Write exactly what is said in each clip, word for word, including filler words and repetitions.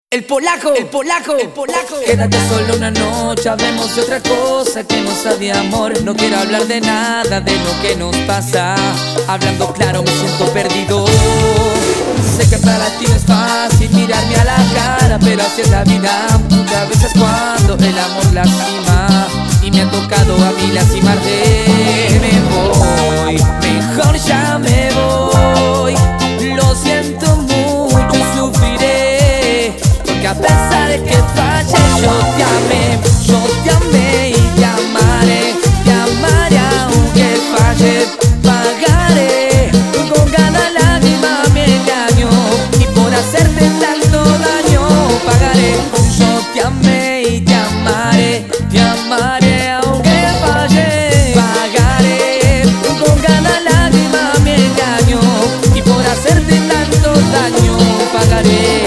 El polaco, el polaco, el polaco. Quédate solo una noche, hablemos de otra cosa que no sea de amor. No quiero hablar de nada de lo que nos pasa. Hablando claro me siento perdido. Sé que para ti no es fácil mirarme a la cara, pero así es la vida. Muchas veces cuando el amor lastima, y me ha tocado a mí lastimarte. Me voy, mejor ya me voy. Lo siento mucho y sufriré, porque a pesar de que falle yo te amé, yo te amé y te amaré, te amaré aunque falle, pagaré con cada lágrima mi engaño, y por hacerte tanto daño pagaré. Yo te amé y te amaré, te amaré aunque falle, pagaré con cada lágrima mi engaño, y por hacerte tanto daño pagaré.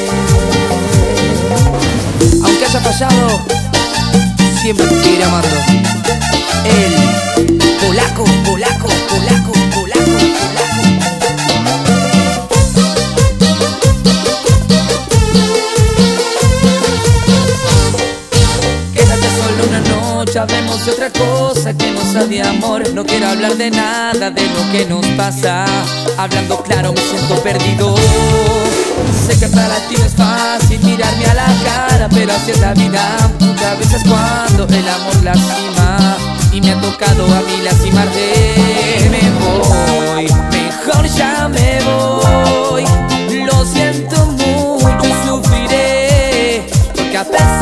Aunque haya fallado, siempre te seguiré amando. El polaco, polaco, polaco, polaco, polaco. Quédate solo una noche, hablemos de otra cosa que no sea de amor. No quiero hablar de nada de lo que nos pasa. Hablando claro me siento perdido. Sé que para ti no es fácil mirarme a la cara, pero así es la vida. Muchas veces cuando el amor lastima, y me ha tocado a mí lastimarte. Me voy, mejor ya me voy. Lo siento mucho y sufriré, porque a pesar